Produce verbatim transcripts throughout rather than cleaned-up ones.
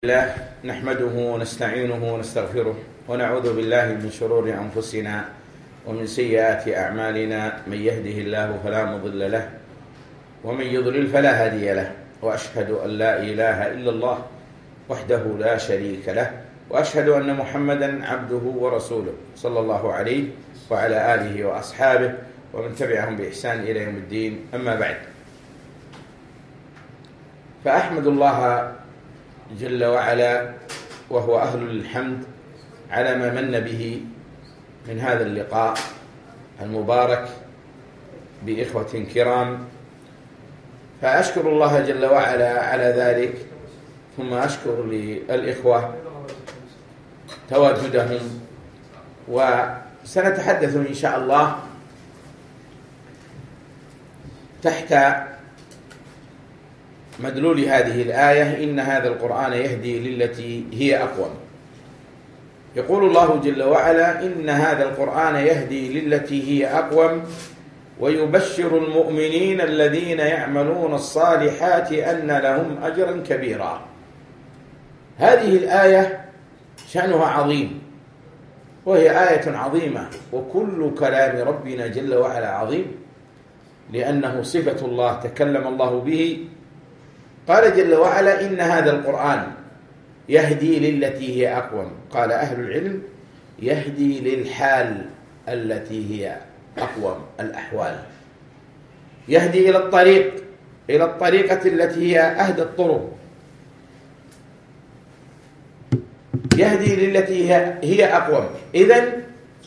الله نحمده ونستعينه ونستغفره ونعوذ بالله من شرور أنفسنا ومن سيئات أعمالنا. من يهده الله فلا مضل له ومن يضلل فلا هادي له، وأشهد أن لا إله إلا الله وحده لا شريك له، وأشهد أن محمدا عبده ورسوله صلى الله عليه وعلى آله وأصحابه ومن تبعهم بإحسان إلى يوم الدين. أما بعد، فأحمد الله جل وعلا وهو أهل الحمد على ما من به من هذا اللقاء المبارك بإخوة كرام، فأشكر الله جل وعلا على ذلك، ثم أشكر للإخوة تواجدهم. وسنتحدث إن شاء الله تحت مدلول هذه الآية: إن هذا القرآن يهدي للتي هي أقوم. يقول الله جل وعلا: إن هذا القرآن يهدي للتي هي أقوم ويبشر المؤمنين الذين يعملون الصالحات أن لهم أجرا كبيرا. هذه الآية شأنها عظيم، وهي آية عظيمة، وكل كلام ربنا جل وعلا عظيم، لأنه صفة الله تكلم الله به. قال جل وعلا: إن هذا القرآن يهدي للتي هي أقوم. قال أهل العلم: يهدي للحال التي هي أقوم، الأحوال. يهدي إلى الطريق، إلى الطريقة التي هي أهدى الطرق. يهدي للتي هي, هي أقوم. إذن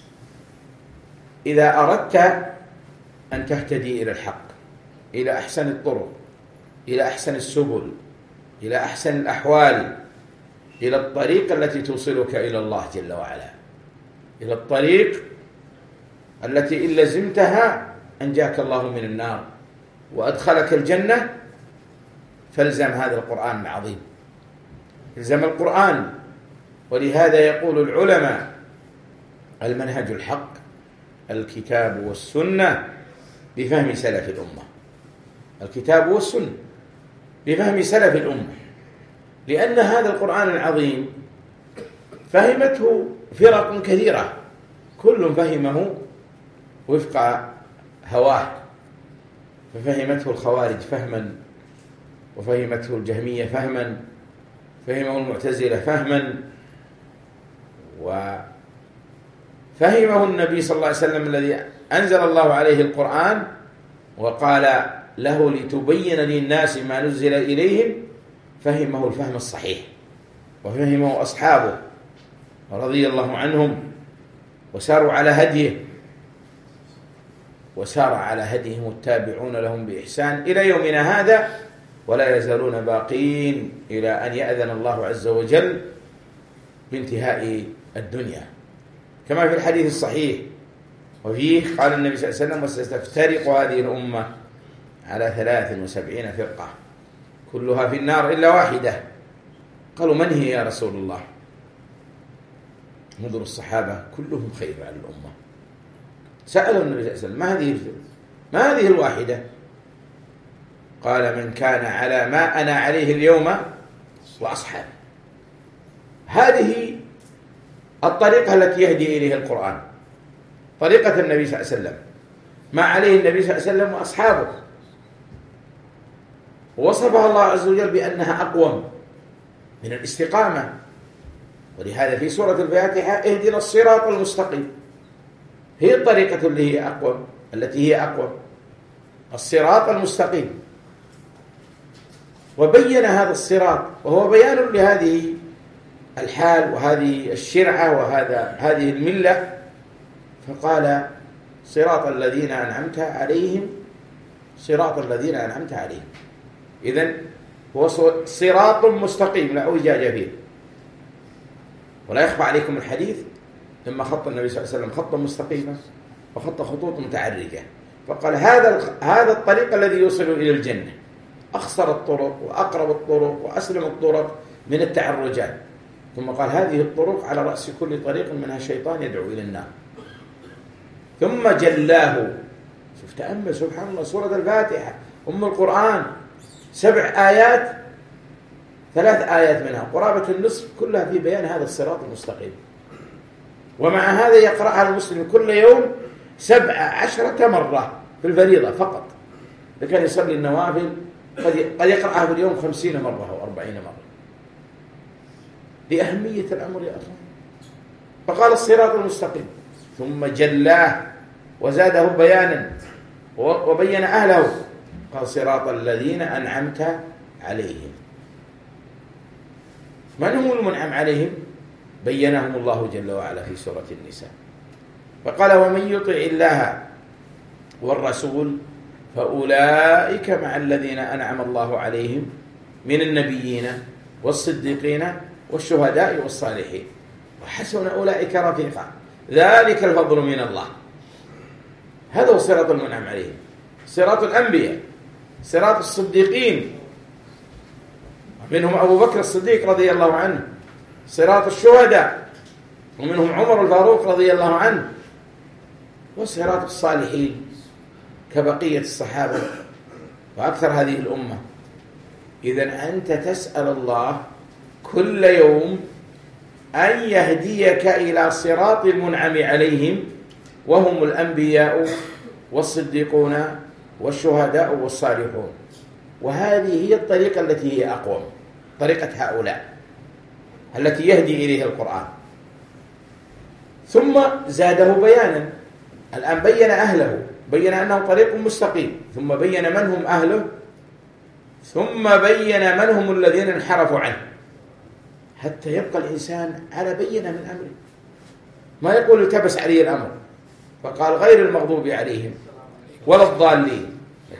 إذا أردت أن تهتدي إلى الحق، إلى أحسن الطرق، إلى أحسن السبل، إلى أحسن الأحوال، إلى الطريق التي توصلك إلى الله جل وعلا، إلى الطريق التي إن لزمتها أنجاك الله من النار وأدخلك الجنة، فالزم هذا القرآن العظيم، الزم القرآن. ولهذا يقول العلماء: المنهج الحق الكتاب والسنة بفهم سلف الأمة. الكتاب والسنة بفهم سلف الأمة، لأن هذا القرآن العظيم فهمته فرق كثيرة، كل فهمه وفق هواه. ففهمته الخوارج فهما، وفهمته الجهمية فهما، فهمه المعتزلة فهما، وفهمه النبي صلى الله عليه وسلم الذي أنزل الله عليه القرآن وقال له: لتبين للناس ما نزل إليهم. فهمه الفهم الصحيح، وفهمه أصحابه رضي الله عنهم، وساروا على هديه، وسار على هديهم التابعون لهم بإحسان إلى يومنا هذا، ولا يزالون باقين إلى أن يأذن الله عز وجل بانتهاء الدنيا، كما في الحديث الصحيح. وفيه قال النبي صلى الله عليه وسلم: وستفترق هذه الأمة على ثلاث وسبعين فرقة كلها في النار إلا واحدة. قالوا: من هي يا رسول الله؟ انظروا الصحابة كلهم خير على الأمة. سألوا النبي صلى الله عليه وسلم: ما هذه ما هذه الواحدة؟ قال: من كان على ما أنا عليه اليوم وأصحابي. هذه الطريقة التي يهدي إليها القرآن، طريقة النبي صلى الله عليه وسلم، ما عليه النبي صلى الله عليه وسلم وأصحابه. ووصفها الله عز وجل بأنها أقوم من الاستقامة. ولهذا في سورة الفاتحة: اهدنا الصراط المستقيم. هي الطريقة اللي هي أقوم، التي هي أقوم، الصراط المستقيم. وبين هذا الصراط، وهو بيان لهذه الحال وهذه الشرعة وهذا هذه الملة. فقال: صراط الذين أنعمت عليهم، صراط الذين أنعمت عليهم. إذن هو صراط مستقيم لا اعوجاج فيه. ولا يخفى عليكم الحديث لما خط النبي صلى الله عليه وسلم خطا مستقيما وخط خطوط متعرجة، فقال: هذا هذا الطريق الذي يوصل إلى الجنة، أخصر الطرق وأقرب الطرق وأسلم الطرق من التعرجات. ثم قال: هذه الطرق على رأس كل طريق منها شيطان يدعو إلى النار. ثم جلاه. شوف، تأمل، سبحان الله، سورة الفاتحة أم القرآن، سبع آيات ثلاث آيات منها قرابة النصف كلها في بيان هذا الصراط المستقيم، ومع هذا يقرأها المسلم كل يوم سبع عشرة مرة في الفريضة فقط. إذا كان يصلي النوافل قد يقرأها في اليوم خمسين مرة أو أربعين مرة، لأهمية الأمر يا أخوان. فقال الصراط المستقيم ثم جلاه وزاده بيانا وبين أهله، قال صراط الذين أنعمت عليهم. من هم المنعم عليهم؟ بينهم الله جل وعلا في سورة النساء، فقال ومن يطع الله والرسول فأولئك مع الذين أنعم الله عليهم من النبيين والصديقين والشهداء والصالحين وحسن أولئك رفيقا ذلك الفضل من الله. هذا هو صراط المنعم عليهم، صراط الأنبياء، صراط الصديقين منهم أبو بكر الصديق رضي الله عنه، صراط الشهداء ومنهم عمر الفاروق رضي الله عنه، وصراط الصالحين كبقية الصحابة وأكثر هذه الأمة. إذن أنت تسأل الله كل يوم أن يهديك إلى صراط المنعم عليهم، وهم الأنبياء والصديقون والشهداء والصالحون. وهذه هي الطريقة التي هي أقوم، طريقة هؤلاء التي يهدي إليها القرآن. ثم زاده بيانا، الآن بين أهله، بين أنه طريق مستقيم، ثم بين من هم أهله، ثم بين من هم الذين انحرفوا عنه، حتى يبقى الإنسان على بينة من أمره، ما يقول التبس عليه الأمر. فقال غير المغضوب عليهم ولا الضالين.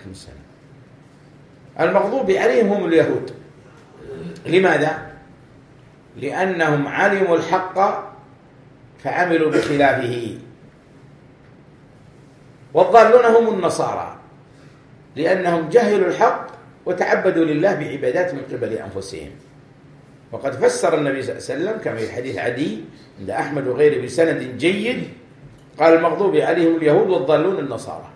المغضوب عليهم هم اليهود. لماذا؟ لأنهم علموا الحق فعملوا بخلافه. والضالون هم النصارى لأنهم جهلوا الحق وتعبدوا لله بعبادات من قبل أنفسهم. وقد فسر النبي صلى الله عليه وسلم كما في حديث عدي عند أحمد وغيره بسند جيد، قال المغضوب عليهم اليهود والضالون النصارى.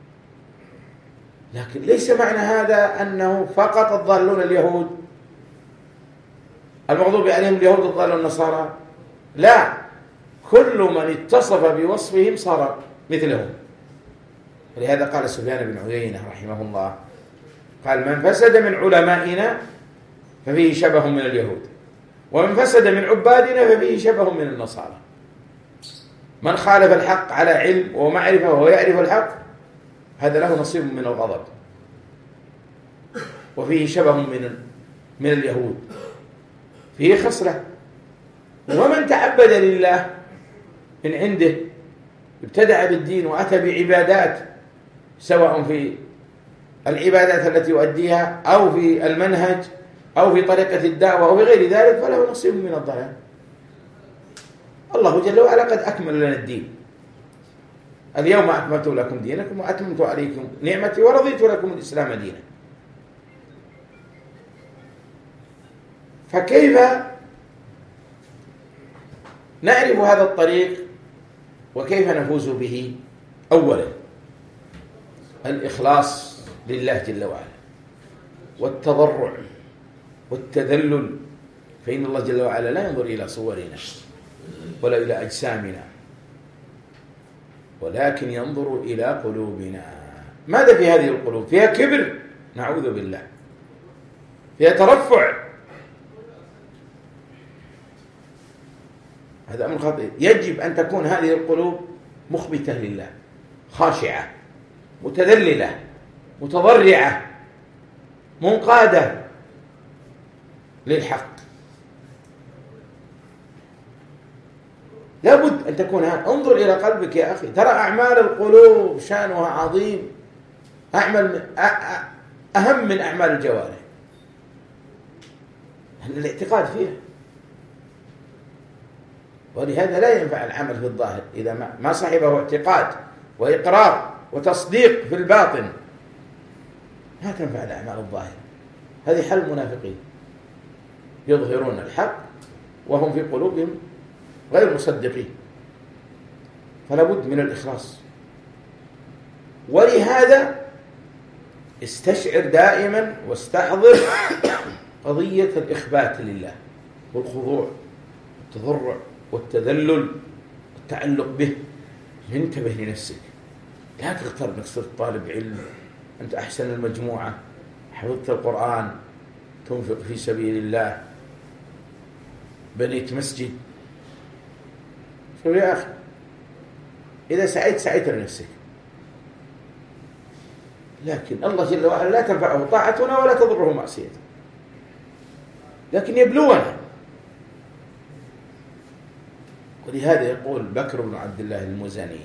لكن ليس معنى هذا أنه فقط الضالون اليهود، المغضوب عليهم اليهود والضالون النصارى، لا، كل من اتصف بوصفهم صار مثلهم. ولهذا قال سفيان بن عيينة رحمه الله، قال من فسد من علمائنا ففيه شبه من اليهود، ومن فسد من عبادنا ففيه شبه من النصارى. من خالف الحق على علم ومعرفة وهو يعرف الحق هذا له نصيب من الغضب، وفيه شبه من من اليهود، فيه خصلة. ومن تعبد لله من عنده ابتدع بالدين وأتى بعبادات، سواء في العبادات التي يؤديها أو في المنهج أو في طريقة الدعوة أو في غير ذلك، فله نصيب من الضلال. الله جل وعلا قد أكمل لنا الدين، اليوم أكملت لكم دينكم وأتممت عليكم نعمتي ورضيت لكم الإسلام دينا. فكيف نعرف هذا الطريق وكيف نفوز به؟ أولا الإخلاص لله جل وعلا، والتضرع والتذلل، فإن الله جل وعلا لا ينظر إلى صورنا ولا إلى أجسامنا، ولكن ينظر إلى قلوبنا. ماذا في هذه القلوب؟ فيها كبر، نعوذ بالله، فيها ترفع، هذا أمر خطير. يجب أن تكون هذه القلوب مخبتة لله، خاشعة، متذللة، متضرعة، منقادة للحق. لابد أن تكون هذا. انظر إلى قلبك يا أخي، ترى أعمال القلوب شأنها عظيم، أعمل أهم من أعمال الجوارح، الاعتقاد فيها. ولهذا لا ينفع العمل في الظاهر إذا ما صاحبه اعتقاد وإقرار وتصديق في الباطن، لا تنفع الأعمال الظاهرة. هذه حل المنافقين، يظهرون الحق وهم في قلوبهم غير مصدقين. فلا بد من الإخلاص. ولهذا استشعر دائما واستحضر قضية الإخبات لله والخضوع والتضرع والتذلل والتعلق به. انتبه لنفسك، لا تغتر انك صرت طالب علم، أنت أحسن المجموعة، حفظت القرآن، تنفق في سبيل الله، بنيت مسجد. شوف يا أخي، إذا سعيت سعيت لنفسك، لكن الله جل وعلا لا تنفعه طاعتنا ولا تضره معصيته، لكن يبلونا. ولهذا يقول بكر بن عبد الله المزني: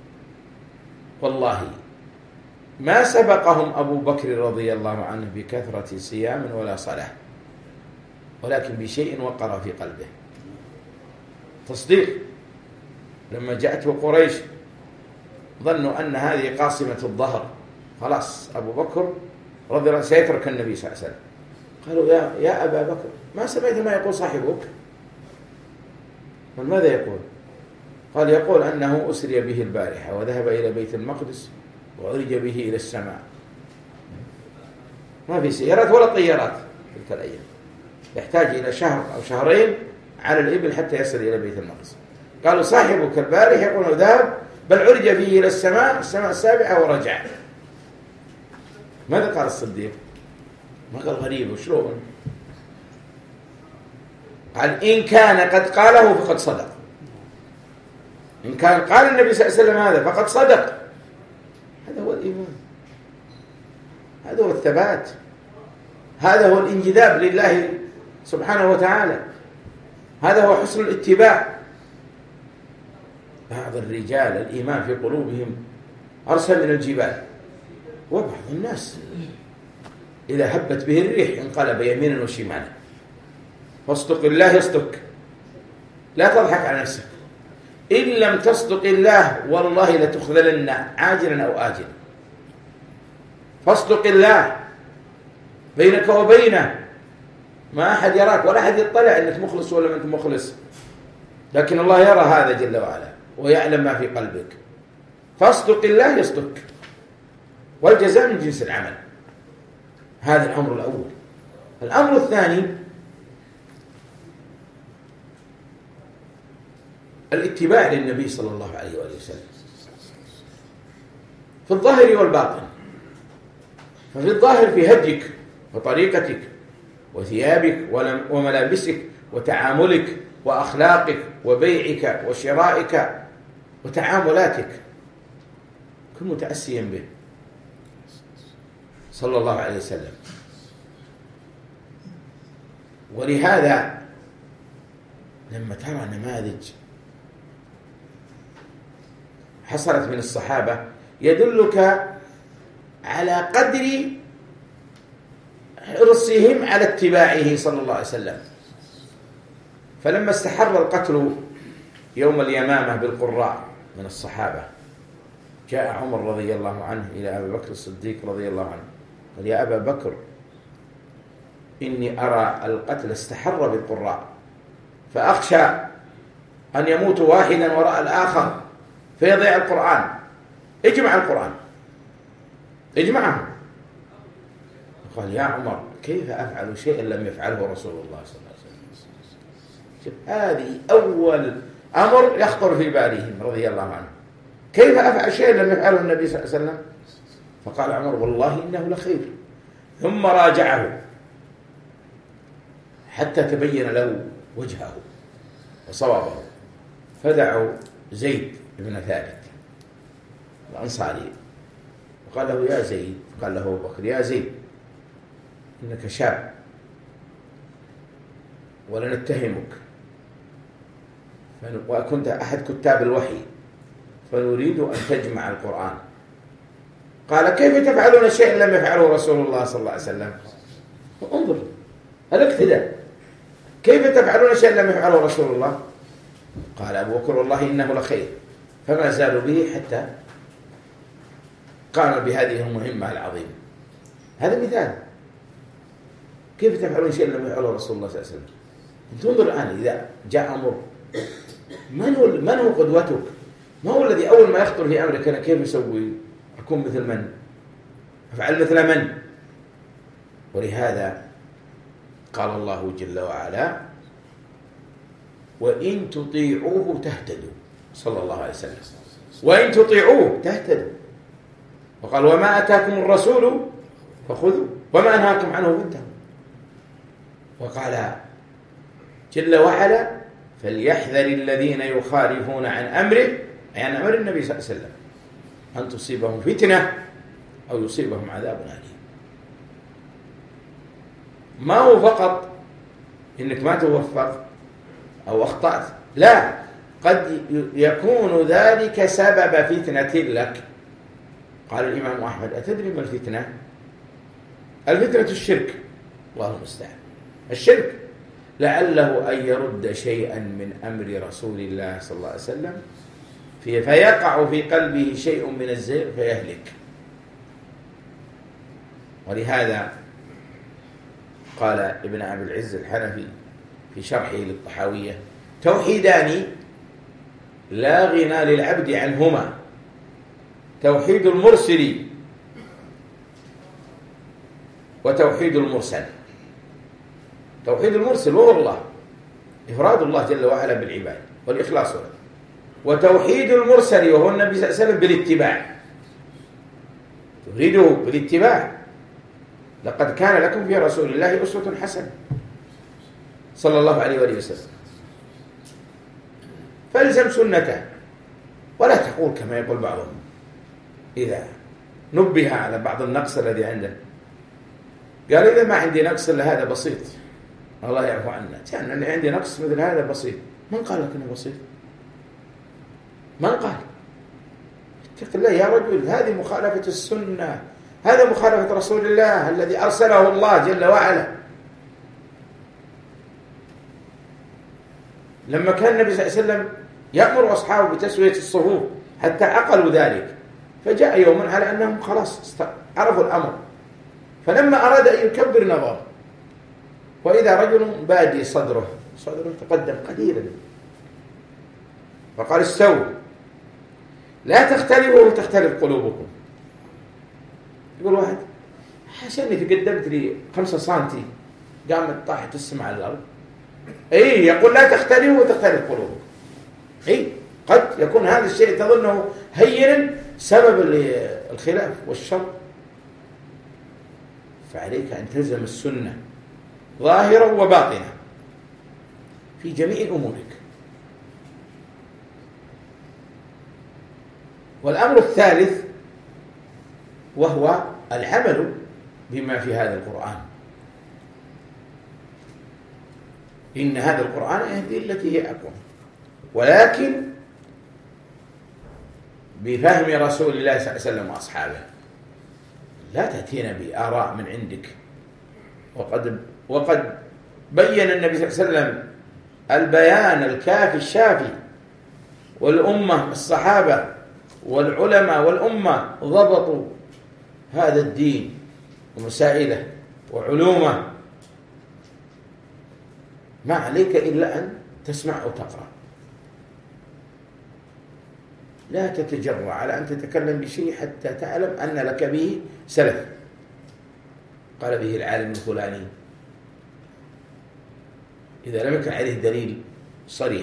والله ما سبقهم أبو بكر رضي الله عنه بكثرة صيام ولا صلاة، ولكن بشيء وقر في قلبه، تصديق. لما جاءته قريش ظنوا أن هذه قاصمة الظهر، خلاص أبو بكر رضي الله عنه سيترك النبي صلى الله عليه وسلم. قالوا: يا, يا أبا بكر، ما سمعت ما يقول صاحبك؟ ماذا يقول؟ قال: يقول أنه أسري به البارحة وذهب إلى بيت المقدس وعرج به إلى السماء. ما في سيارات ولا طيارات تلك الأيام، يحتاج إلى شهر أو شهرين على الإبل حتى يصل إلى بيت المقدس. قالوا: صاحبك البارح يقول ذهب، بل عرج به إلى السماء السماء السابعة ورجع. ماذا قال الصديق؟ ما قال غريب وشلون؟ قال: إن كان قد قاله فقد صدق. إن كان قال النبي صلى الله عليه وسلم هذا فقد صدق. هذا هو الإيمان، هذا هو الثبات، هذا هو الانجذاب لله سبحانه وتعالى، هذا هو حسن الاتباع. بعض الرجال الإيمان في قلوبهم أرسل من الجبال، وبعض الناس إذا هبت به الريح انقلب يمينا وشمالا. فاصدق الله يصدق، لا تضحك على نفسك. إن لم تصدق الله والله لتخذلن عاجلا أو آجلا. فاصدق الله، بينك وبينه ما أحد يراك ولا أحد يطلع أنك مخلص ولا ما أنت مخلص، لكن الله يرى هذا جل وعلا ويعلم ما في قلبك. فاصدق الله يصدق، والجزاء من جنس العمل. هذا الأمر الأول. الأمر الثاني الاتباع للنبي صلى الله عليه وآله وسلم في الظاهر والباطن. ففي الظاهر في هديك وطريقتك وثيابك وملابسك وتعاملك وأخلاقك وبيعك وشرائك وتعاملاتك، كن متأسيا به صلى الله عليه وسلم. ولهذا لما ترى نماذج حصلت من الصحابة يدلك على قدر حرصهم على اتباعه صلى الله عليه وسلم. فلما استحر القتل يوم اليمامة بالقراء من الصحابة، جاء عمر رضي الله عنه إلى أبي بكر الصديق رضي الله عنه قال: يا أبا بكر، إني أرى القتل استحر بالقراء، فأخشى أن يموت واحدا وراء الآخر فيضيع القرآن. اجمع القرآن، اجمعه. قال: يا عمر، كيف أفعل شيئا لم يفعله رسول الله صلى الله عليه وسلم؟ هذه أول أمر يخطر في بالهم رضي الله عنه، كيف أفعل شيئا لم يفعله النبي صلى الله عليه وسلم؟ فقال عمر: والله إنه لخير. ثم راجعه حتى تبين له وجهه وصوابه، فدعوا زيد بن ثابت الأنصاري وقال له: يا زيد، قال له أبو بكر: يا زيد، إنك شاب ولا نتهمك، وكنت أحد كتاب الوحي، فنريد أن تجمع القرآن. قال: كيف تفعلون شيئا لم يفعله رسول الله صلى الله عليه وسلم؟ انظر الاقتداء، كيف تفعلون شيئا لم يفعله رسول الله؟ قال أبو بكر: والله إنه لخير. فما زالوا به حتى قام بهذه المهمة العظيمة. هذا مثال كيف تفعلون شيئا لم يفعله رسول الله صلى الله عليه وسلم. انظر الآن إذا جاء أمر، من هو من هو قدوتك؟ ما هو الذي أول ما يخطر في أمرك أنا كيف أسوي؟ أكون مثل من؟ أفعل مثل من؟ ولهذا قال الله جل وعلا: وإن تطيعوه تهتدوا، صلى الله عليه وسلم، وإن تطيعوه تهتدوا. وقال: وما أتاكم الرسول فخذوا وما أنهاكم عنه فانتهوا. وقال جل وعلا: فليحذر الذين يخالفون عن أمره، أي عن أمر النبي صلى الله عليه وسلم، أن تصيبهم فتنة أو يصيبهم عذاب أليم. ما هو فقط إنك ما توفق أو أخطأت، لا، قد يكون ذلك سبب فتنة لك. قال الإمام أحمد: أتدري ما الفتنة؟ الفتنة الشرك، الله المستعان. الشرك لعله أن يرد شيئا من أمر رسول الله صلى الله عليه وسلم فيقع في قلبه شيء من الزيغ فيهلك. ولهذا قال ابن أبي العز الحنفي في شرحه للطحاوية: توحيدان لا غنى للعبد عنهما، توحيد المرسل وتوحيد المرسل. توحيد المرسل وهو الله، إفراد الله جل وعلا بالعباد والإخلاص له. وتوحيد المرسل وهو النبي صلى الله عليه وسلم بالاتباع، تريده بالاتباع. لقد كان لكم في رسول الله أسوة حسنة صلى الله عليه وآله وسلم. فالزم سنته، ولا تقول كما يقول بعضهم إذا نبه على بعض النقص الذي عنده، قال: إذا ما عندي نقص إلا هذا بسيط، الله يعفو عنا، كان اللي عندي نقص مثل هذا بسيط. من قال لك إنه بسيط؟ من قال؟ اتق الله يا رجل، هذه مخالفة السنة، هذا مخالفة رسول الله الذي أرسله الله جل وعلا. لما كان النبي صلى الله عليه وسلم يأمر أصحابه بتسوية الصفوف حتى عقلوا ذلك، فجاء يوما على أنهم خلاص عرفوا الأمر، فلما أراد أن يكبر نظر، وإذا رجل بادي صدره صدره تقدم قليلا، فقال: استووا لا تختلفوا وتختلف قلوبكم. يقول واحد: حسني تقدمت لي خمسة سنتي قامت طاحت السماء على الأرض. اي يقول: لا تختلفوا وتختلف قلوبكم. اي قد يكون هذا الشيء تظنه هينا سبب الخلاف والشر، فعليك أن تلزم السنة ظاهرا وباطنا في جميع أمورك. والأمر الثالث وهو العمل بما في هذا القرآن. إن هذا القرآن يهدي التي هي أقوم، ولكن بفهم رسول الله صلى الله عليه وسلم وأصحابه. لا تأتينا بآراء من عندك، وقد وقد بين النبي صلى الله عليه وسلم البيان الكافي الشافي، والأمة الصحابة والعلماء والأمة ضبطوا هذا الدين ومسائله وعلومه. ما عليك إلا أن تسمع وتقرأ، لا تتجرأ على أن تتكلم بشيء حتى تعلم أن لك به سلف قال به العالم الفلاني. إذا لم يكن عليه دليل صريح.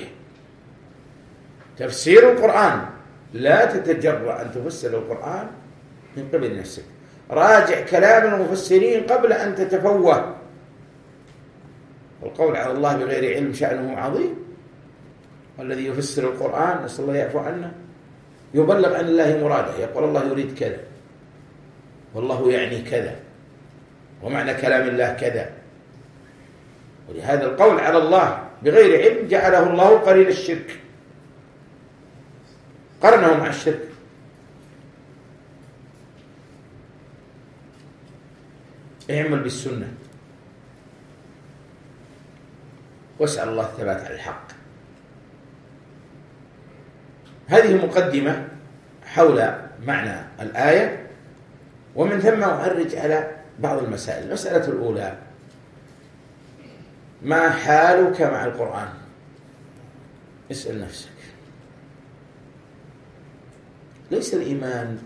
تفسير القرآن، لا تتجرأ أن تفسر القرآن من قبل نفسك، راجع كلام المفسرين قبل أن تتفوه. والقول على الله بغير علم شأنه عظيم، والذي يفسر القرآن نسأل الله يعفو عنا يبلغ عن الله مراده، يقول الله يريد كذا والله يعني كذا ومعنى كلام الله كذا. ولهذا القول على الله بغير علم جعله الله قرين الشرك، قرنه مع الشرك. اعمل بالسنة واسأل الله الثبات على الحق. هذه مقدمة حول معنى الآية، ومن ثم أعرج على بعض المسائل. المسألة الأولى: ما حالك مع القرآن؟ اسأل نفسك. ليس الإيمان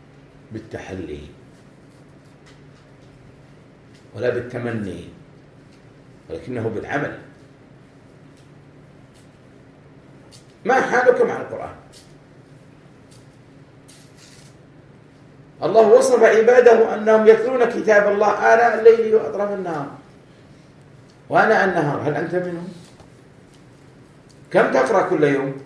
بالتحلي ولا بالتمني ولكنه بالعمل. ما حالك مع القرآن؟ الله وصف عباده أنهم يتلون كتاب الله آناء الليل وأطراف النهار وآناء النهار، هل أنت منهم؟ كم تقرأ كل يوم؟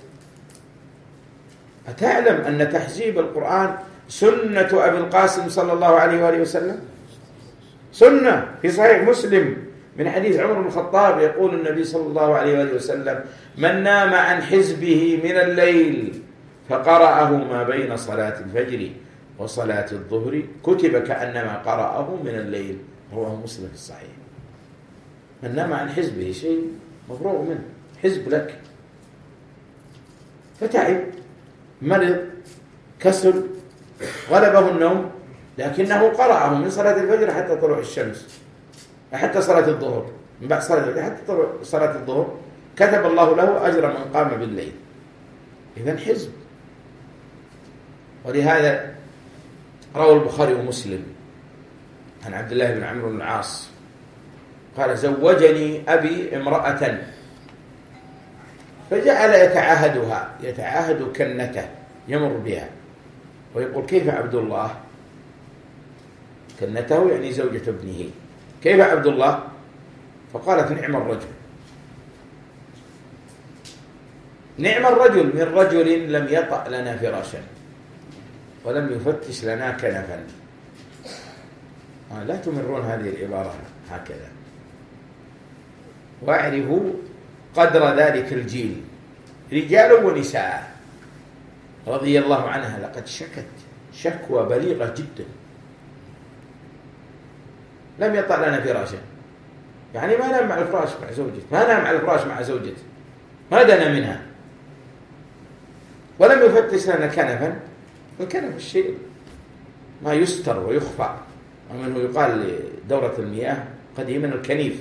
أتعلم أن تحزيب القرآن سنة أبي القاسم صلى الله عليه وآله وسلم؟ سنة في صحيح مسلم من حديث عمر بن الخطاب، يقول النبي صلى الله عليه وآله وسلم: من نام عن حزبه من الليل فقرأه ما بين صلاة الفجر وصلاة الظهر كتب كأنما قرأه من الليل. رواه مسلم في الصحيح. من نام عن حزبه شيء مفروغ منه، حزب لك، فتعب، مرض، كسل، غلبه النوم، لكنه قرأه من صلاة الفجر حتى طلوع الشمس، حتى صلاة الظهر، من بعد صلاة الفجر حتى طلوع صلاة الظهر، كتب الله له أجر من قام بالليل. إذن حزب. ولهذا روى البخاري ومسلم عن عبد الله بن عمرو بن العاص قال: زوجني أبي امرأة فجعل يتعاهدها، يتعاهد كنته يمر بها ويقول: كيف عبد الله؟ كنته يعني زوجة ابنه. كيف عبد الله؟ فقالت: نعم الرجل. نعم الرجل من رجل لم يطأ لنا فراشا ولم يفتش لنا كنفا. آه لا تمرون هذه العبارة هكذا. واعرفوا قدر ذلك الجيل، رجال ونساء، رضي الله عنها لقد شكت شكوى بليغة جدا. لم يطأ لنا فراشا، يعني ما نام مع الفراش مع زوجته، ما نام على الفراش مع زوجته، ما دنا منها، ولم يفتش لنا كنفا. الكنف الشيء ما يستر ويخفى، ومنه يقال لدورة المياه قديما الكنيف،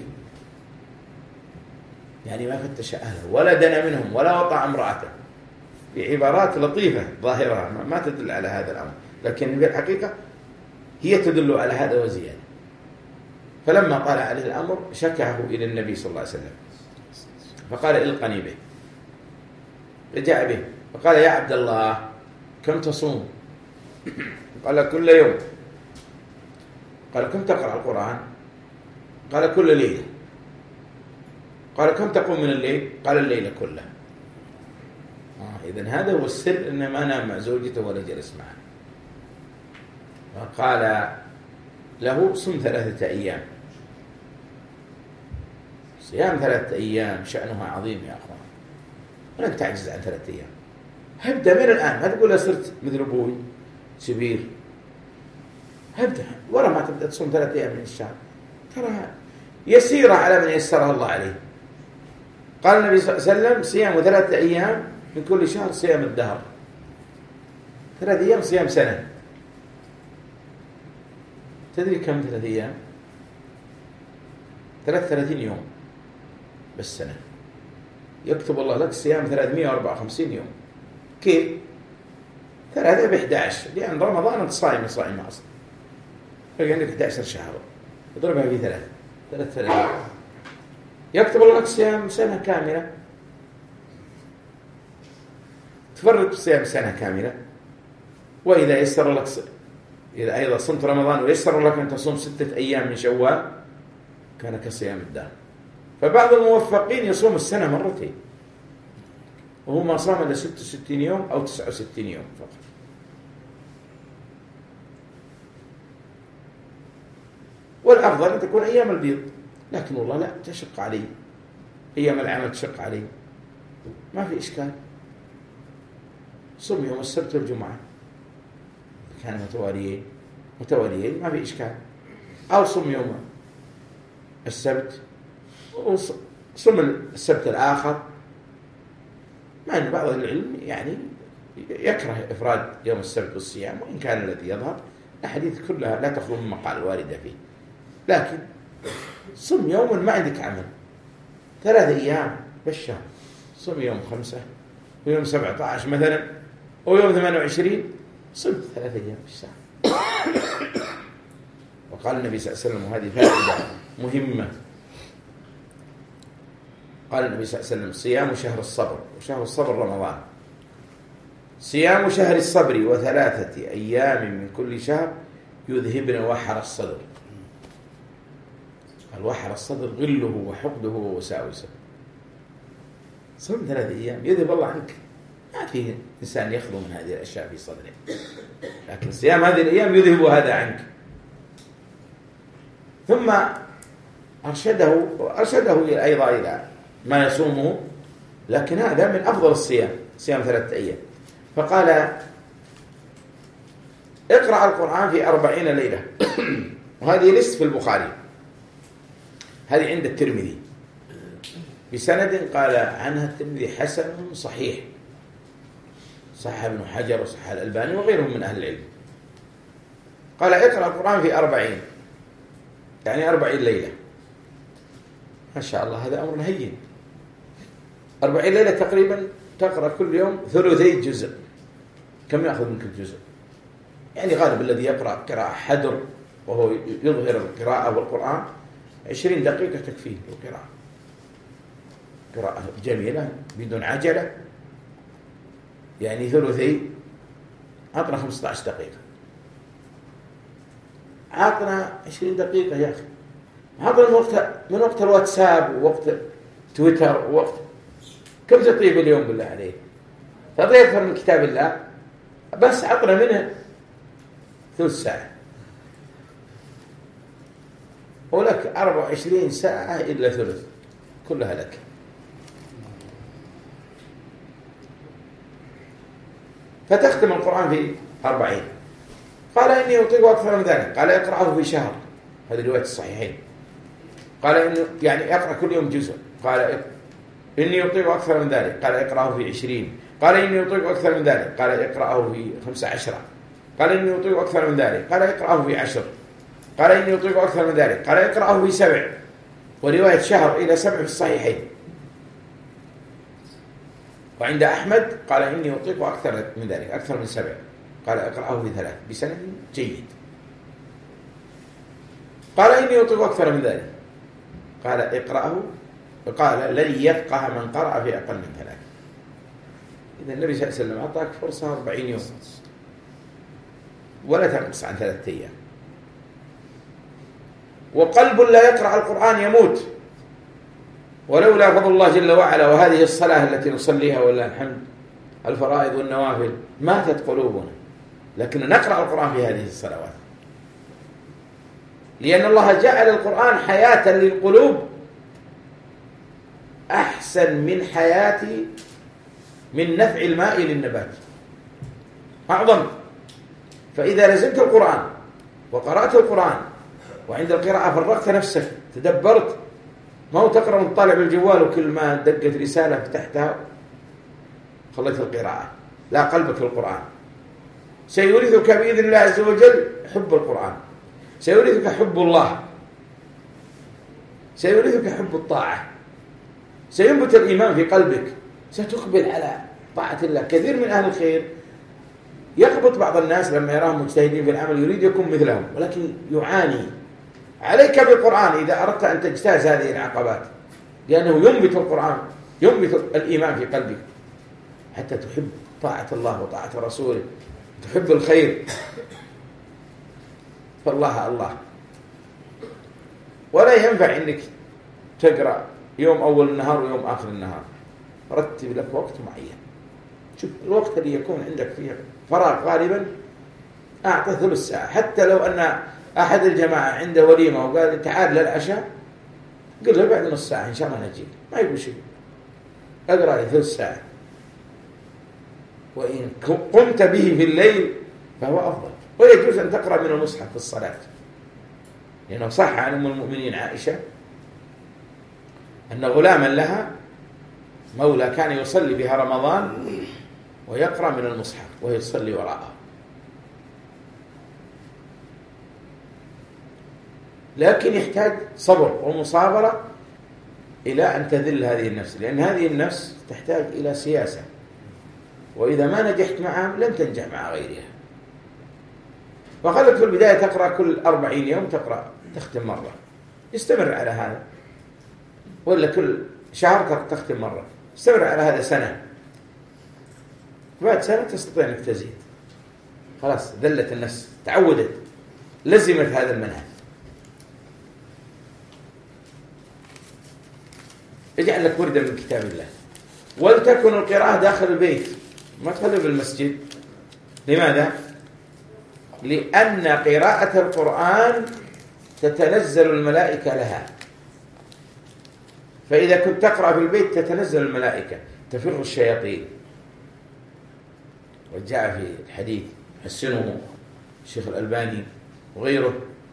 يعني ما فتش أهله ولا دنا منهم ولا وطع امرأته، بعبارات لطيفة ظاهرة ما تدل على هذا الأمر، لكن في الحقيقة هي تدل على هذا وزيادة. فلما طال عليه الأمر شكاه إلى النبي صلى الله عليه وسلم فقال: إلقني به. فجاء به فقال: يا عبد الله كم تصوم؟ قال: كل يوم. قال: كم تقرأ القرآن؟ قال: كل ليلة. قال: كم تقوم من الليل؟ قال: الليل كله. آه إذن هذا هو السر، إنه ما نام مع زوجته ولا جلس معه. فقال له: صم ثلاثة أيام. صيام ثلاثة أيام شأنها عظيم يا أخوان، ولن تعجز عن ثلاثة أيام. هبدأ من الآن، ما تقول صرت مثل أبوي سبير. هبدأ ورا ما تبدأ تصوم ثلاثة أيام من الشهر، ترى يسيرة على من يسرها الله عليه. قال النبي صلى الله عليه وسلم: صيام ثلاثة أيام من كل شهر صيام الدهر. ثلاثة أيام صيام سنة. تدري كم ثلاثة أيام؟ ثلاث ثلاثين يوم بالسنة. يكتب الله لك صيام ثلاثمائة وأربعة وخمسين يوم. كيف؟ ثلاثة بإحدى عشر، لأن رمضان أنت صائم صائم أصلا، فعندك يعني إحدى عشر شهر، اضربها في ثلاث ثلاث ثلاثين. يكتب الله لك صيام سنة كاملة. تفرد صيام سنة كاملة. وإذا يسر لك صيام، إذا أيضا صمت رمضان ويسر لك أن تصوم ستة أيام من شوال كان كصيام الدهر. فبعض الموفقين يصوم السنة مرتين، وهو ما صام إلا ستة وستين يوم أو تسعة وستين يوم فقط. والأفضل أن تكون أيام البيض، لكن والله لا تشق علي، أيام العمل تشق علي، ما في إشكال. صوم يوم السبت والجمعة كان متواليين متواليين ما في إشكال، أو صم يوم السبت وصم السبت الآخر. مع أن بعض العلم يعني يكره إفراد يوم السبت بالصيام، وإن كان الذي يظهر الأحاديث كلها لا تخلو من مقال واردة فيه، لكن صم يوم ما عندك عمل، ثلاثة أيام بالشهر، صم يوم خمسة ويوم سبعة عشر مثلا ويوم ثمانية وعشرين، صمت ثلاثة أيام في الشهر. وقال النبي صلى الله عليه وسلم، وهذه فائدة مهمة: قال النبي صلى الله عليه وسلم: صيام شهر الصبر، وشهر الصبر رمضان. صيام شهر الصبر وثلاثة أيام من كل شهر يذهبن وحر الصدر. الوحر الصدر غله وحقده ووساوسه. صم ثلاثة أيام يذهب الله عنك. ما فيه إنسان يخلو من هذه الأشياء في صدره، لكن صيام هذه الأيام يذهب هذا عنك. ثم أرشده أرشده أيضا إلى ما يصومه، لكن هذا من أفضل الصيام، صيام ثلاثة أيام. فقال: اقرأ القرآن في أربعين ليلة. وهذه لست في البخاري، هذه عند الترمذي بسند قال عنها الترمذي حسن صحيح، صح ابن حجر وصح الألباني وغيرهم من أهل العلم. قال: اقرأ القرآن في أربعين، يعني أربعين ليلة. ما شاء الله، هذا أمر هين. أربعين ليلة تقريبا تقرأ كل يوم ثلثي جزء. كم يأخذ من كل جزء؟ يعني غالب الذي يقرأ قراءة حدر وهو يظهر القراءة والقرآن عشرين دقيقة تكفيه القراءة، قراءة جميلة بدون عجلة، يعني ثلثي. عطنا خمسة عشر دقيقة، عطنا عشرين دقيقة يا أخي، عطنا من وقت من وقت الواتساب ووقت تويتر ووقت. كم تطيب اليوم بالله عليك؟ تطيب أكثر من كتاب الله؟ بس عطنا منه ثلث ساعة، ولك أربع وعشرين ساعة إلا ثلث كلها لك. فتختم القرآن في أربعين. قال: إني أطيق أكثر من ذلك. قال: اقرأه في شهر. هذه رواية الصحيحين. قال: إنه يعني اقرأ كل يوم جزء. قال: إني أطيق أكثر من ذلك. قال: اقرأه في عشرين. قال: إني أطيق أكثر من ذلك. قال: اقرأه في خمسة عشر. قال: إني أطيق أكثر من ذلك. قال: اقرأه في عشر. قال: إني أطيق أكثر من ذلك. قال: اقرأه في سبع. ورواية شهر إلى سبع في الصحيحين. وعند أحمد قال: إني أطيق أكثر من ذلك، أكثر من سبع. قال: اقرأه في ثلاث بسند جيد. قال: إني أطيق أكثر من ذلك. قال: اقرأه. قال: لن يفقه من قرأ في أقل من ثلاث. إذا النبي صلى الله عليه وسلم أعطاك فرصة أربعين يوم ولا تنقص عن ثلاثة أيام. وقلب لا يقرأ القرآن يموت. ولولا فضل الله جل وعلا وهذه الصلاة التي نصليها ولله الحمد، الفرائض والنوافل، ماتت قلوبنا. لكن نقرأ القرآن في هذه الصلوات، لأن الله جعل القرآن حياة للقلوب أحسن من حياة من نفع الماء للنبات، أعظم. فإذا لزمت القرآن وقرأت القرآن وعند القراءة فرغت نفسك تدبرت، ما هو تقرأ وتطالع بالجوال وكل ما دقت رسالة فتحتها خليت القراءة. لا، قلبك في القرآن. سيورثك بإذن الله عز وجل حب القرآن، سيورثك حب الله، سيورثك حب الطاعة، سينبت الإيمان في قلبك، ستقبل على طاعة الله. كثير من أهل الخير يقبط بعض الناس لما يراهم مجتهدين في العمل يريد يكون مثلهم، ولكن يعاني. عليك بالقرآن إذا أردت أن تجتاز هذه العقبات، لأنه ينبت القرآن، ينبت الإيمان في قلبك حتى تحب طاعة الله وطاعة رسوله، تحب الخير. فالله الله. ولا ينفع أنك تقرأ يوم أول النهار ويوم آخر النهار. رتب لك وقت معين. شوف الوقت اللي يكون عندك فيه فراغ غالبا أعطه ثلث ساعة. حتى لو أن أحد الجماعة عنده وليمة وقال تعال للعشاء، قل له بعد نص ساعة إن شاء الله نجيك، ما يقول شيء، أقرأ لي ثلث ساعة. وإن قمت به في الليل فهو أفضل. ويجوز أن تقرأ من المصحف في الصلاة، لأنه صح عن أم المؤمنين عائشة أن غلاما لها مولى كان يصلي بها رمضان ويقرأ من المصحف وهي تصلي وراءه. لكن يحتاج صبر ومصابرة إلى أن تذل هذه النفس، لأن هذه النفس تحتاج إلى سياسة، وإذا ما نجحت معها لن تنجح مع غيرها. وخلك في البداية تقرأ كل أربعين يوم تقرأ تختم مرة، استمر على هذا، ولا كل شهر تختم مرة، استمر على هذا سنة، بعد سنة تستطيع أنك تزيد، خلاص ذلت النفس، تعودت، لزمت هذا المنهج. اجعل لك وردا من كتاب الله، ولتكن القراءة داخل البيت، ما تخليه بالمسجد. لماذا؟ لأن قراءة القرآن تتنزل الملائكة لها، فإذا كنت تقرأ في البيت تتنزل الملائكة، تفر الشياطين. وجاء في الحديث حسنه الشيخ الألباني وغيره،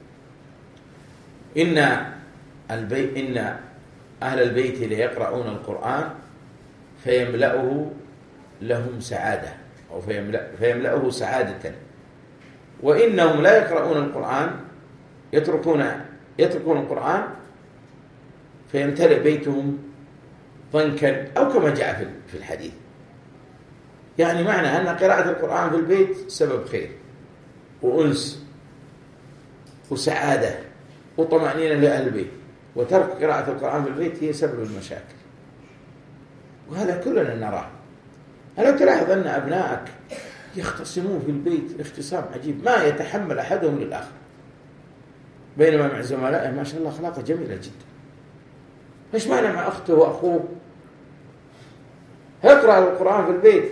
إن البيت إن أهل البيت ليقرؤون القرآن فيملأه لهم سعادة، أو فيملأ فيملأه سعادة، وإنهم لا يقرؤون القرآن يتركون يتركون القرآن فيمتلئ بيتهم ضنكا، أو كما جاء في الحديث. يعني معنى أن قراءة القرآن في البيت سبب خير وأنس وسعادة وطمأنينة لأهل البيت، وترك قراءة القرآن في البيت هي سبب المشاكل، وهذا كلنا نراه. ألا تلاحظ أن أبنائك يختصمون في البيت اختصام عجيب، ما يتحمل أحدهم للآخر، بينما مع زملائه ما شاء الله أخلاقه جميلة جدا. فإيش معنى مع أخته وأخوه؟ اقرأ القرآن في البيت،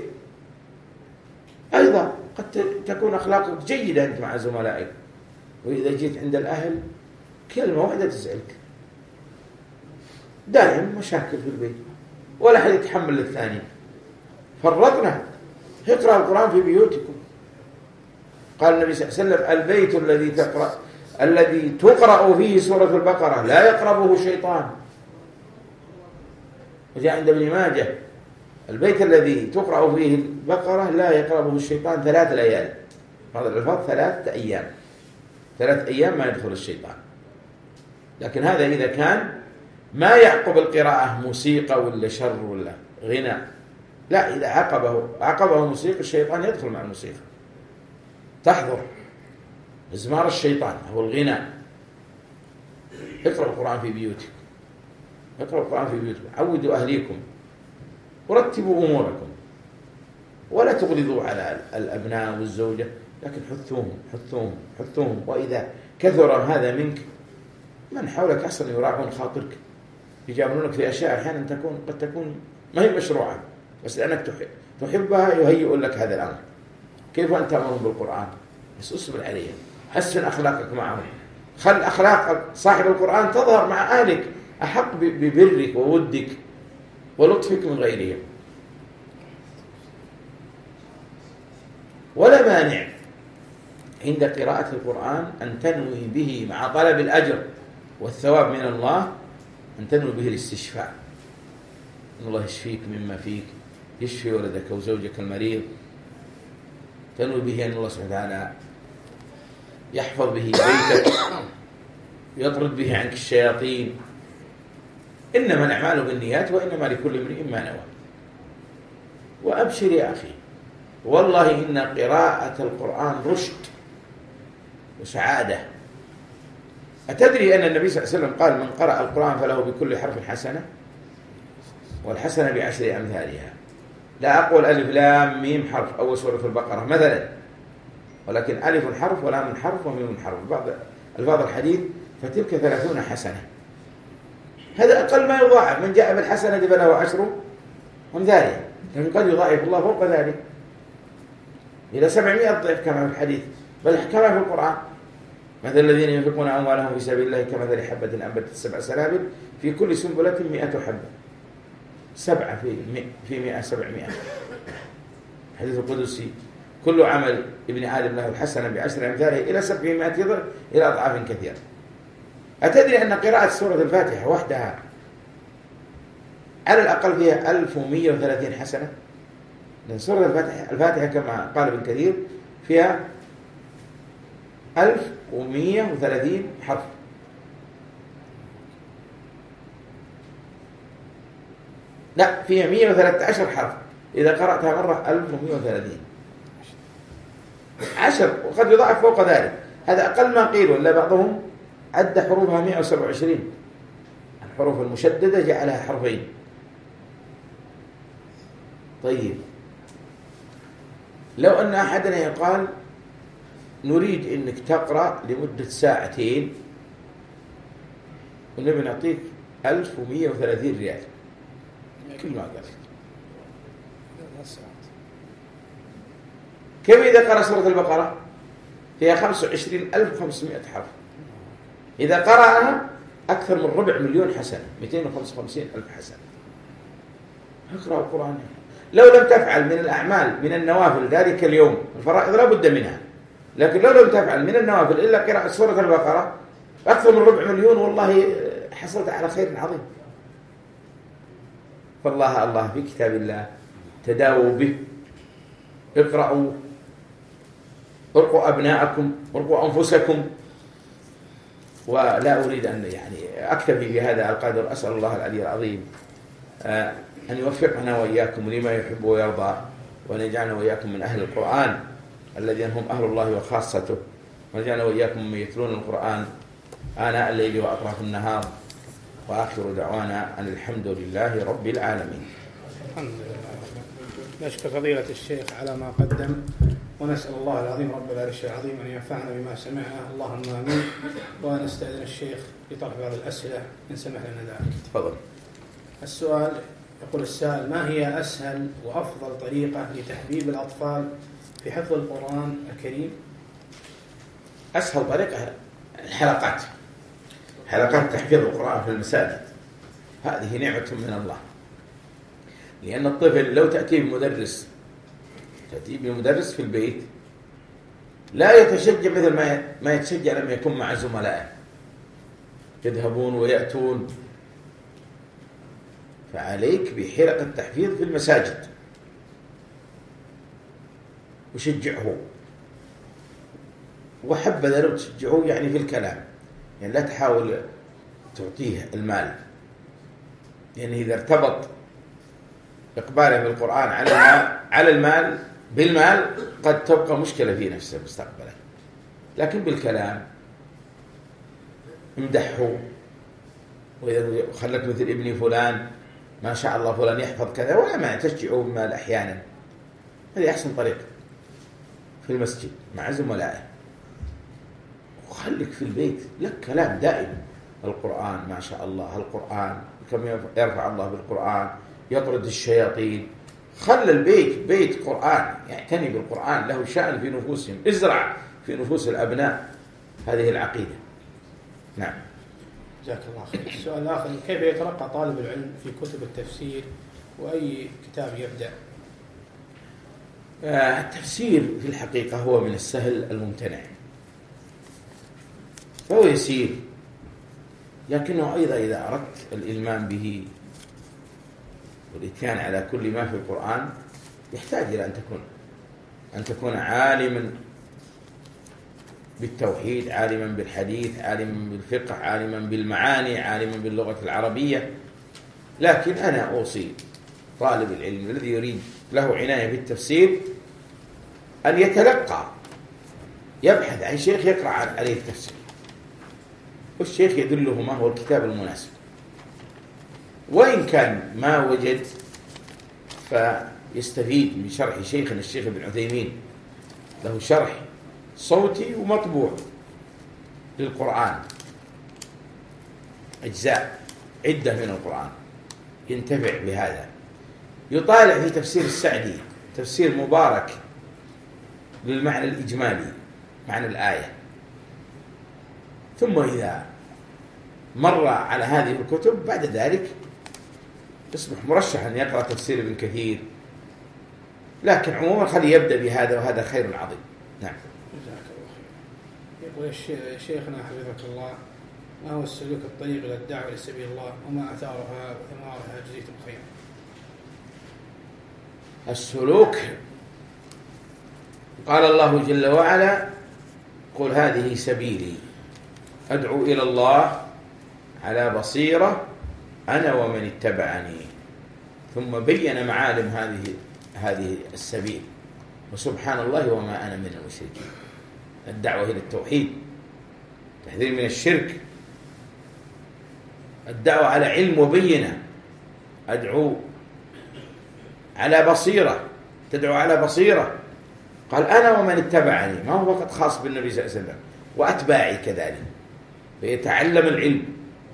أيضا قد تكون أخلاقك جيدة أنت مع زملائك، وإذا جيت عند الأهل كلمة واحدة تزعلك، دائما مشاكل في البيت، ولا أحد يتحمل للثاني. فرطنا، اقرأ القرآن في بيوتكم. قال النبي صلى الله عليه وسلم: البيت الذي تقرأ الذي تقرأ فيه سورة البقرة لا يقربه الشيطان. وجاء عند ابن ماجه: البيت الذي تقرأ فيه البقرة لا يقربه الشيطان ثلاث ليال. هذا الألفاظ ثلاثة أيام، ثلاث أيام ما يدخل الشيطان. لكن هذا إذا كان ما يعقب القراءة موسيقى ولا شر ولا غنى، لا، إذا عقبه عقبه موسيقى الشيطان يدخل مع الموسيقى، تحضر إزمار الشيطان هو الغنى. اقرأوا القرآن في بيوتكم، اقرأوا القرآن في بيوتكم، عودوا أهليكم، ورتبوا أموركم، ولا تغلظوا على الأبناء والزوجة، لكن حثوهم حثوهم حثوهم. وإذا كثر هذا منك، من حولك أصلا يراعون خاطرك، يجاملونك في أشياء أحيانا تكون قد تكون ما هي مشروعة، بس لأنك تحب تحبها يهيئ لك هذا الأمر. كيف أنت تأمرهم بالقرآن؟ بس أصبر عليهم، حسن أخلاقك معهم، خل أخلاق صاحب القرآن تظهر مع أهلك، أحق ببرك وودك ولطفك من غيرهم. ولا مانع عند قراءة القرآن أن تنوي به مع طلب الأجر والثواب من الله، أن تنوي به الاستشفاء، أن الله يشفيك مما فيك، يشفي ولدك وزوجك المريض، تنوي به أن الله سبحانه وتعالى يحفظ به بيتك، يطرد به عنك الشياطين. إنما الأعمال بالنيات وإنما لكل امرئ ما نوى. وأبشر يا أخي، والله إن قراءة القرآن رشد وسعادة. أتدري أن النبي صلى الله عليه وسلم قال: من قرأ القرآن فله بكل حرف حسنة، والحسنة بعشر أمثالها. لا أقول ألف لام ميم حرف أول سورة البقرة مثلا، ولكن ألف حرف ولام حرف وميم حرف. بعض الفاظ الحديث: فتلك ثلاثون حسنة. هذا أقل ما يضاعف، من جاء بالحسنة فله عشر أمثالها، لكن قد يضاعف الله فوق ذلك إلى سبعمائة ضعف كما في الحديث، بل كما في القرآن: مثل الذين ينفقون أموالهم في سبيل الله كمثل حبة أنبتت سبع سنابل في كل سنبلة مئة حبة. سبعة في مئة في مئة سبعمائة. حديث القدسي: كل عمل ابن آدم له الحسنة بعشر أمثالها إلى سبعمائة ضعف إلى أضعاف كثيرة. أتدري أن قراءة سورة الفاتحة وحدها على الأقل فيها ألف ومئة وثلاثين حسنة؟ لأن سورة الفاتحة الفاتحة كما قال ابن كثير فيها ألف ومئة وثلاثين حرف. لا، فيها مئة وثلاثة عشر حرف، إذا قرأتها مرة ألف ومئة وثلاثين عشر، وقد يضاعف فوق ذلك. هذا أقل ما قيل، ولا بعضهم عد حروفها مئة وسبعة وعشرين، الحروف المشددة جعلها حرفين طيب لو أن أحدنا يقال نريد أنك تقرأ لمدة ساعتين ونبي نعطيك ألف ومئة وثلاثين ريال كل ما قرأت. كيف إذا قرأ سورة البقرة فيها خمسة وعشرين ألف وخمسمائة حرف، إذا قرأها أكثر من ربع مليون حسنة، مئتين وخمسة وخمسين ألف حسنة. اقرأ القرآن. لو لم تفعل من الأعمال من النوافل ذلك اليوم، الفرائض لا بد منها، لكن لو لم تفعل من النوافل إلا قراءة سورة البقرة أكثر من ربع مليون، والله حصلت على خير عظيم. فالله الله في كتاب الله، تداووا به، اقرأوا، ارقوا أبناءكم، ارقوا أنفسكم. ولا أريد أن يعني أكتفي بهذا القدر. أسأل الله العلي العظيم أن يوفقنا وإياكم لما يحب ويرضى، وأن يجعلنا وإياكم من أهل القرآن الذين هم أهل الله وخاصته، وأن يجعلنا وإياكم من يتلون القرآن آناء الليل وأطراف النهار. وآخر دعوانا أن الحمد لله رب العالمين. الحمد لله. نشكر فضيلة الشيخ على ما قدم، ونسأل الله العظيم رب العرش العظيم أن ينفعنا بما سمعنا. اللهم آمين. ونستأذن الشيخ لطرح بعض الأسئلة إن سمح لنا ذلك. تفضل. السؤال يقول السائل: ما هي أسهل وأفضل طريقة لتحبيب الأطفال في حفظ القرآن الكريم؟ أسهل طريقة الحلقات، حلقات تحفيظ القرآن في المساجد. هذه نعمة من الله، لأن الطفل لو تأتي بمدرس تأتي بمدرس في البيت لا يتشجع مثل ما ما يتشجع لما يكون مع زملائه يذهبون ويأتون. فعليك بحلقة التحفيظ في المساجد، وشجعه، وحبذا لو تشجعوه يعني في الكلام، يعني لا تحاول تعطيه المال، لأنه إذا ارتبط إقباله بالقرآن على المال على المال بالمال قد تبقى مشكلة في نفسه مستقبلا. لكن بالكلام امدحه، وإذا خلت مثل ابني فلان ما شاء الله فلان يحفظ كذا، ولا ما تشجعه بالمال أحيانا. هذه أحسن طريقة في المسجد مع زملائه. وخليك في البيت لك كلام دائم. القرآن ما شاء الله، القرآن كم يرفع الله بالقرآن، يطرد الشياطين. خلى البيت بيت قرآن، يعتني بالقرآن، له شأن في نفوسهم. ازرع في نفوس الأبناء هذه العقيدة. نعم. جزاك الله خير. السؤال الآخر: كيف يتلقى طالب العلم في كتب التفسير، وأي كتاب يبدأ؟ آه التفسير في الحقيقة هو من السهل الممتنع، فهو يسير، لكنه أيضا إذا أردت الإلمام به والإتيان على كل ما في القرآن يحتاج إلى أن تكون أن تكون عالما بالتوحيد، عالما بالحديث، عالما بالفقه، عالما بالمعاني، عالما باللغة العربية. لكن أنا أوصي طالب العلم الذي يريد له عناية بالتفسير أن يتلقى، يبحث عن شيخ يقرأ عليه التفسير، والشيخ يدله ما هو الكتاب المناسب. وإن كان ما وجد فيستفيد من شرح شيخنا الشيخ ابن عثيمين، له شرح صوتي ومطبوع للقرآن، أجزاء عدة من القرآن، ينتفع بهذا. يطالع في تفسير السعدي، تفسير مبارك للمعنى الإجمالي، معنى الآية. ثم إذا مر على هذه الكتب بعد ذلك يصبح مرشحا أن يقرأ تفسير ابن كثير. لكن عموما خلي يبدأ بهذا، وهذا خير عظيم. نعم. جزاك الله خير. يقول شيخنا حفظك الله: ما هو السلوك الطريق إلى الدعوة إلى سبيل الله، وما أثارها وثمارها، جزيتم خيرا؟ السلوك قال الله جل وعلا: قل هذه سبيلي أدعو إلى الله على بصيرة أنا ومن اتبعني. ثم بين معالم هذه هذه السبيل، وسبحان الله وما أنا من المشركين. الدعوة إلى التوحيد، تحذير من الشرك، الدعوة على علم وبينة. أدعو على بصيرة، تدعو على بصيرة. قال أنا ومن اتبعني، ما هو فقط خاص بالنبي صلى الله عليه وسلم، وأتباعي كذلك، فيتعلم العلم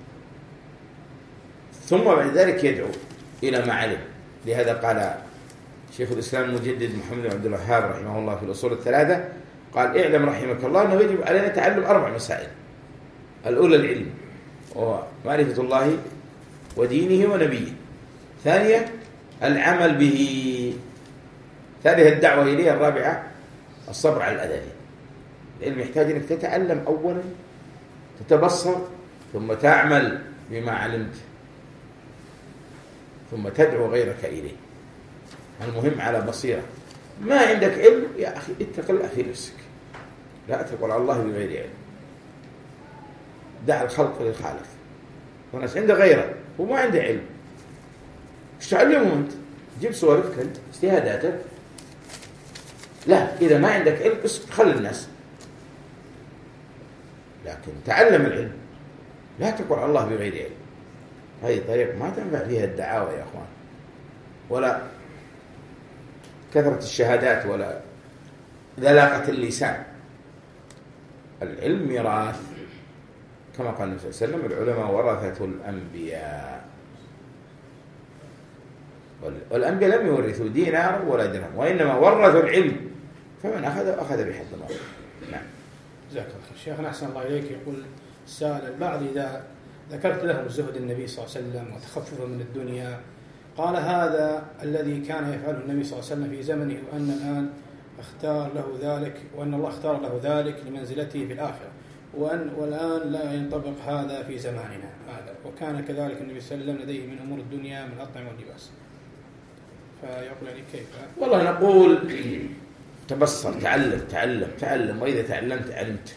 ثم بعد ذلك يدعو إلى ما علم. لهذا قال شيخ الإسلام المجدد محمد بن عبد الوهاب رحمه الله في الأصول الثلاثة، قال اعلم رحمك الله أنه يجب علينا تعلم أربع مسائل. الأولى العلم ومعرفة الله ودينه ونبيه. ثانية العمل به. ثالثة الدعوة إليه. الرابعة الصبر على الأذى. العلم يحتاج أنك تتعلم أولا، تتبصر، ثم تعمل بما علمت، ثم تدعو غيرك إليه. المهم على بصيرة. ما عندك علم يا أخي اتق الله في نفسك، لا تقل على الله بغير علم. دع الخلق للخالق. وناس عنده غيره وما عنده علم، ايش تعلمه أنت؟ جيب صورتك أنت، اجتهاداتك. لا، إذا ما عندك علم بس خلي الناس، لكن تعلم العلم، لا تقل على الله بغير علم. هذه طريقة ما تنفع فيها الدعاوى يا أخوان، ولا كثرة الشهادات، ولا ذلاقة اللسان. العلم ميراث، كما قال النبي صلى الله عليه وسلم العلماء ورثة الأنبياء، والأنبياء لم يورثوا دينارا ولا درهم، وإنما ورثوا العلم، فمن أخذ أخذ بحظ الله. نعم. جزاك الله خير. شيخنا أحسن الله إليك. يقول السائل البعض إذا ذكرت له زهد النبي صلى الله عليه وسلم وتخففه من الدنيا قال هذا الذي كان يفعله النبي صلى الله عليه وسلم في زمنه، وأن الآن اختار له ذلك، وأن الله اختار له ذلك لمنزلته في الآخرة، وأن والآن لا ينطبق هذا في زماننا هذا، وكان كذلك النبي صلى الله عليه وسلم لديه من أمور الدنيا من الأطعمة واللباس. فيقول لي كيف؟ والله نقول تبصر، تعلم تعلم تعلم، وإذا تعلمت علمت.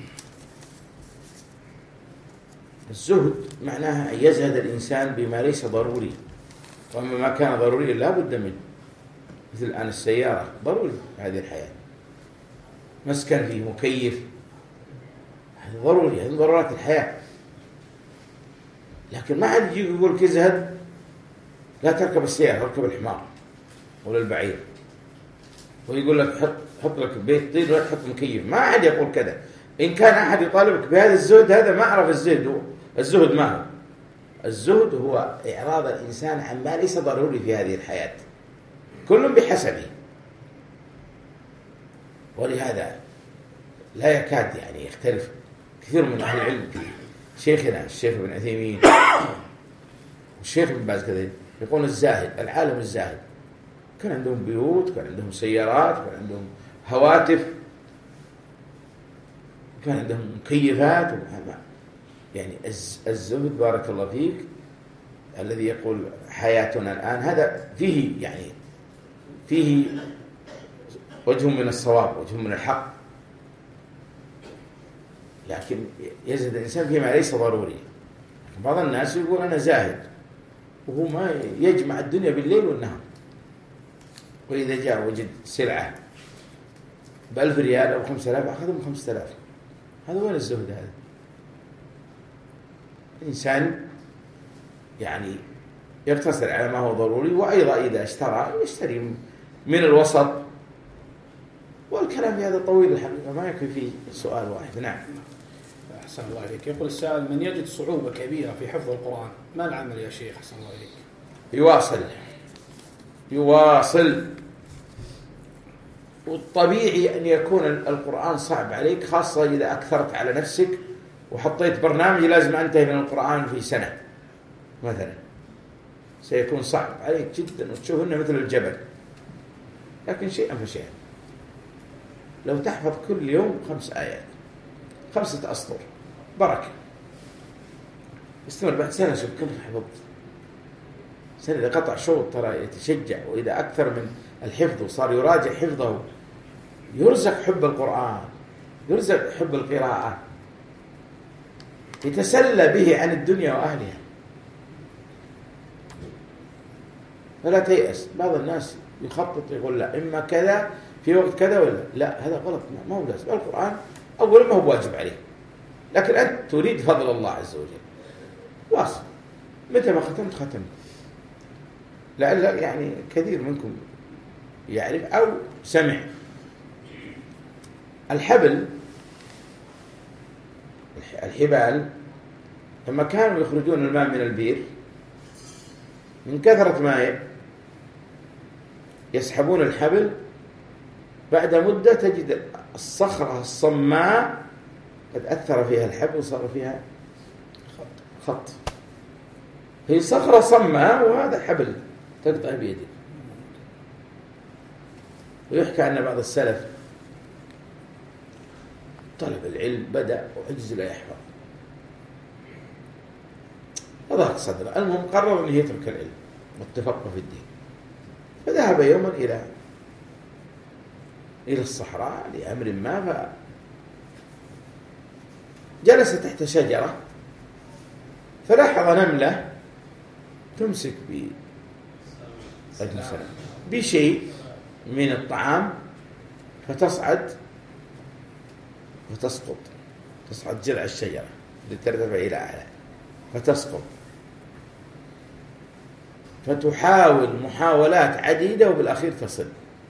الزهد معناها أن يزهد الإنسان بما ليس ضروري، وأما ما كان ضروري لا بد منه، مثل الآن السيارة ضروري في هذه الحياة، مسكن فيه مكيف، هذا ضروري، هذه ضرورات الحياة. لكن ما حد يجي يقول لك ازهد، لا تركب السيارة، اركب الحمار ولا البعير، ويقول لك حط حط لك بيت طين ولا تحط مكيف. ما أحد يقول كذا. إن كان أحد يطالبك بهذا الزهد، هذا ما أعرف الزهد. الزهد ما هو؟ الزهد هو إعراض الإنسان عن ما ليس ضروري في هذه الحياة، كل بحسبه. ولهذا لا يكاد يعني يختلف كثير من أهل العلم. شيخنا الشيخ ابن عثيمين والشيخ ابن باز كذا يقول الزاهد، العالم الزاهد كان عندهم بيوت، كان عندهم سيارات، كان عندهم هواتف، كان عندهم مكيفات. يعني الزهد بارك الله فيك الذي يقول حياتنا الآن، هذا فيه يعني فيه وجه من الصواب، وجه من الحق، لكن يزهد الإنسان فيما ليس ضروري. بعض الناس يقول أنا زاهد وهو ما يجمع الدنيا بالليل والنهار، وإذا جاء وجد سلعة بألف ريال أو خمسة آلاف أخذهم خمسة آلاف. هذا وين الزهد؟ هذا الإنسان يعني يقتصر على ما هو ضروري، وأيضا إذا اشترى يشتري من الوسط. والكلام في هذا طويل الحقيقة، ما يكفي فيه سؤال واحد. نعم. أحسن الله إليك. يقول السائل من يجد صعوبة كبيرة في حفظ القرآن ما العمل يا شيخ؟ أحسن الله إليك. يواصل يواصل والطبيعي أن يكون القرآن صعب عليك، خاصة إذا أكثرت على نفسك وحطيت برنامج لازم أنتهي من القرآن في سنة مثلا، سيكون صعب عليك جدا وتشوف أنه مثل الجبل. لكن شيئا فشيئا، لو تحفظ كل يوم خمس آيات، خمسة أسطر، بركة. استمر بعد سنة شوف كم حفظت. سنة إذا قطع شوط ترى يتشجع، وإذا أكثر من الحفظ وصار يراجع حفظه يرزق حب القرآن، يرزق حب القراءة، يتسلى به عن الدنيا وأهلها. فلا تيأس. بعض الناس يخطط يقول لا إما كذا في وقت كذا ولا لا، هذا غلط. ما هو لازم. القرآن أولا ما هو واجب عليه، لكن أنت تريد فضل الله عز وجل، واصل. متى ما ختمت ختمت، لعل يعني كثير منكم يعرف أو سمع. الحبل، الحبال، لما كانوا يخرجون الماء من البير من كثرة ماء يسحبون الحبل، بعد مدة تجد الصخرة الصماء قد أثر فيها الحبل وصار فيها خط. هي صخرة صماء وهذا حبل تقطع بيدك. ويحكى أن بعض السلف طلب العلم بدأ وعجز لا يحفظ، فضاق صدره، المهم قرر أن يترك العلم والتفقه في الدين، فذهب يوما إلى إلى الصحراء لأمر ما، فجلس تحت شجرة فلاحظ نملة تمسك بشيء من الطعام فتصعد وتسقط، تصعد جذع الشجرة لترتفع إلى أعلى فتسقط، فتحاول محاولات عديدة وبالأخير تصل.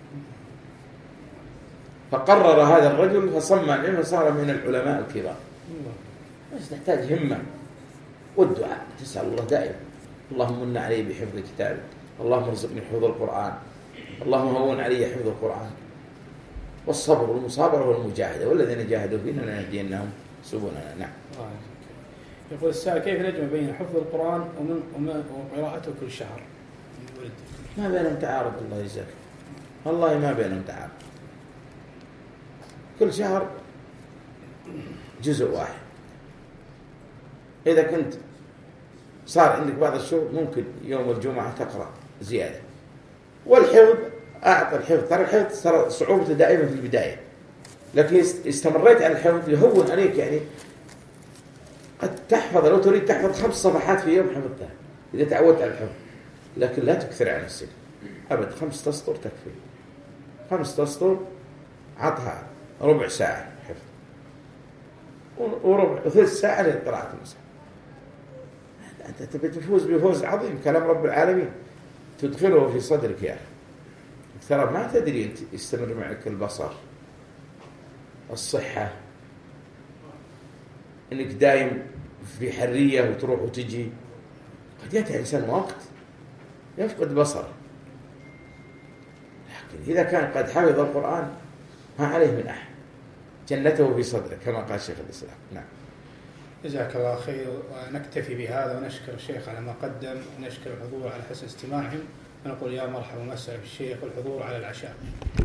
فقرر هذا الرجل فصمم العلم وصار من العلماء الكبار. بس نحتاج همة والدعاء، تسأل الله دائما اللهم من علي بحفظ كتابك، اللهم ارزقني حفظ القرآن، اللهم هون علي حفظ القرآن، والصبر والمصابرة والمجاهدة، والذين جاهدوا فينا لنهدينهم سبلنا. نعم. يقول السائل: كيف نجمع بين حفظ القرآن وقراءته كل شهر؟ ما بينهم تعارض، الله يجزاك، والله ما بينهم تعارض. كل شهر جزء واحد. إذا كنت صار عندك بعض الشهور ممكن يوم الجمعة تقرأ زيادة. والحفظ أعطى الحفظ، ترى الحفظ ترى صعوبته دائما في البداية، لكن استمريت على الحفظ يهون عليك. يعني قد تحفظ، لو تريد تحفظ خمس صفحات في يوم حفظتها إذا تعودت على الحفظ، لكن لا تكثر عن السن أبد. خمس تسطر تكفي، خمس تسطر عطها ربع ساعة حفظ وربع وثلث ساعة لقراءة المصحف. أنت تبي تفوز بفوز عظيم، كلام رب العالمين تدخله في صدرك يا أخي. ترى ما تدري أنت يستمر معك البصر، الصحة، إنك دايم في حرية وتروح وتجي. قد يأتي إنسان وقت يفقد بصر، لكن إذا كان قد حفظ القرآن ما عليه من أحد، جنته في صدره كما قال شيخ الإسلام. نعم. جزاك الله خير، ونكتفي بهذا ونشكر الشيخ على ما قدم، ونشكر الحضور على حسن استماعهم، ونقول يا مرحبا ومسهلا بالشيخ والحضور على العشاء.